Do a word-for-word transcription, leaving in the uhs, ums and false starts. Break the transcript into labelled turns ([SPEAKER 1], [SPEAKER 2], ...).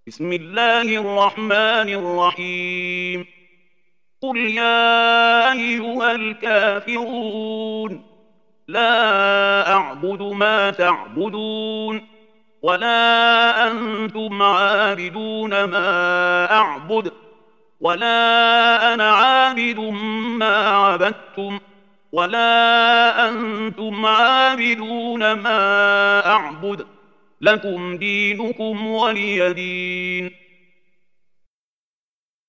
[SPEAKER 1] بسم الله الرحمن الرحيم. قل يا أيها الكافرون لا أعبد ما تعبدون ولا أنتم عابدون ما أعبد ولا أنا عابد ما عبدتم ولا أنتم عابدون ما أعبد. لكم دينكم ولي دين.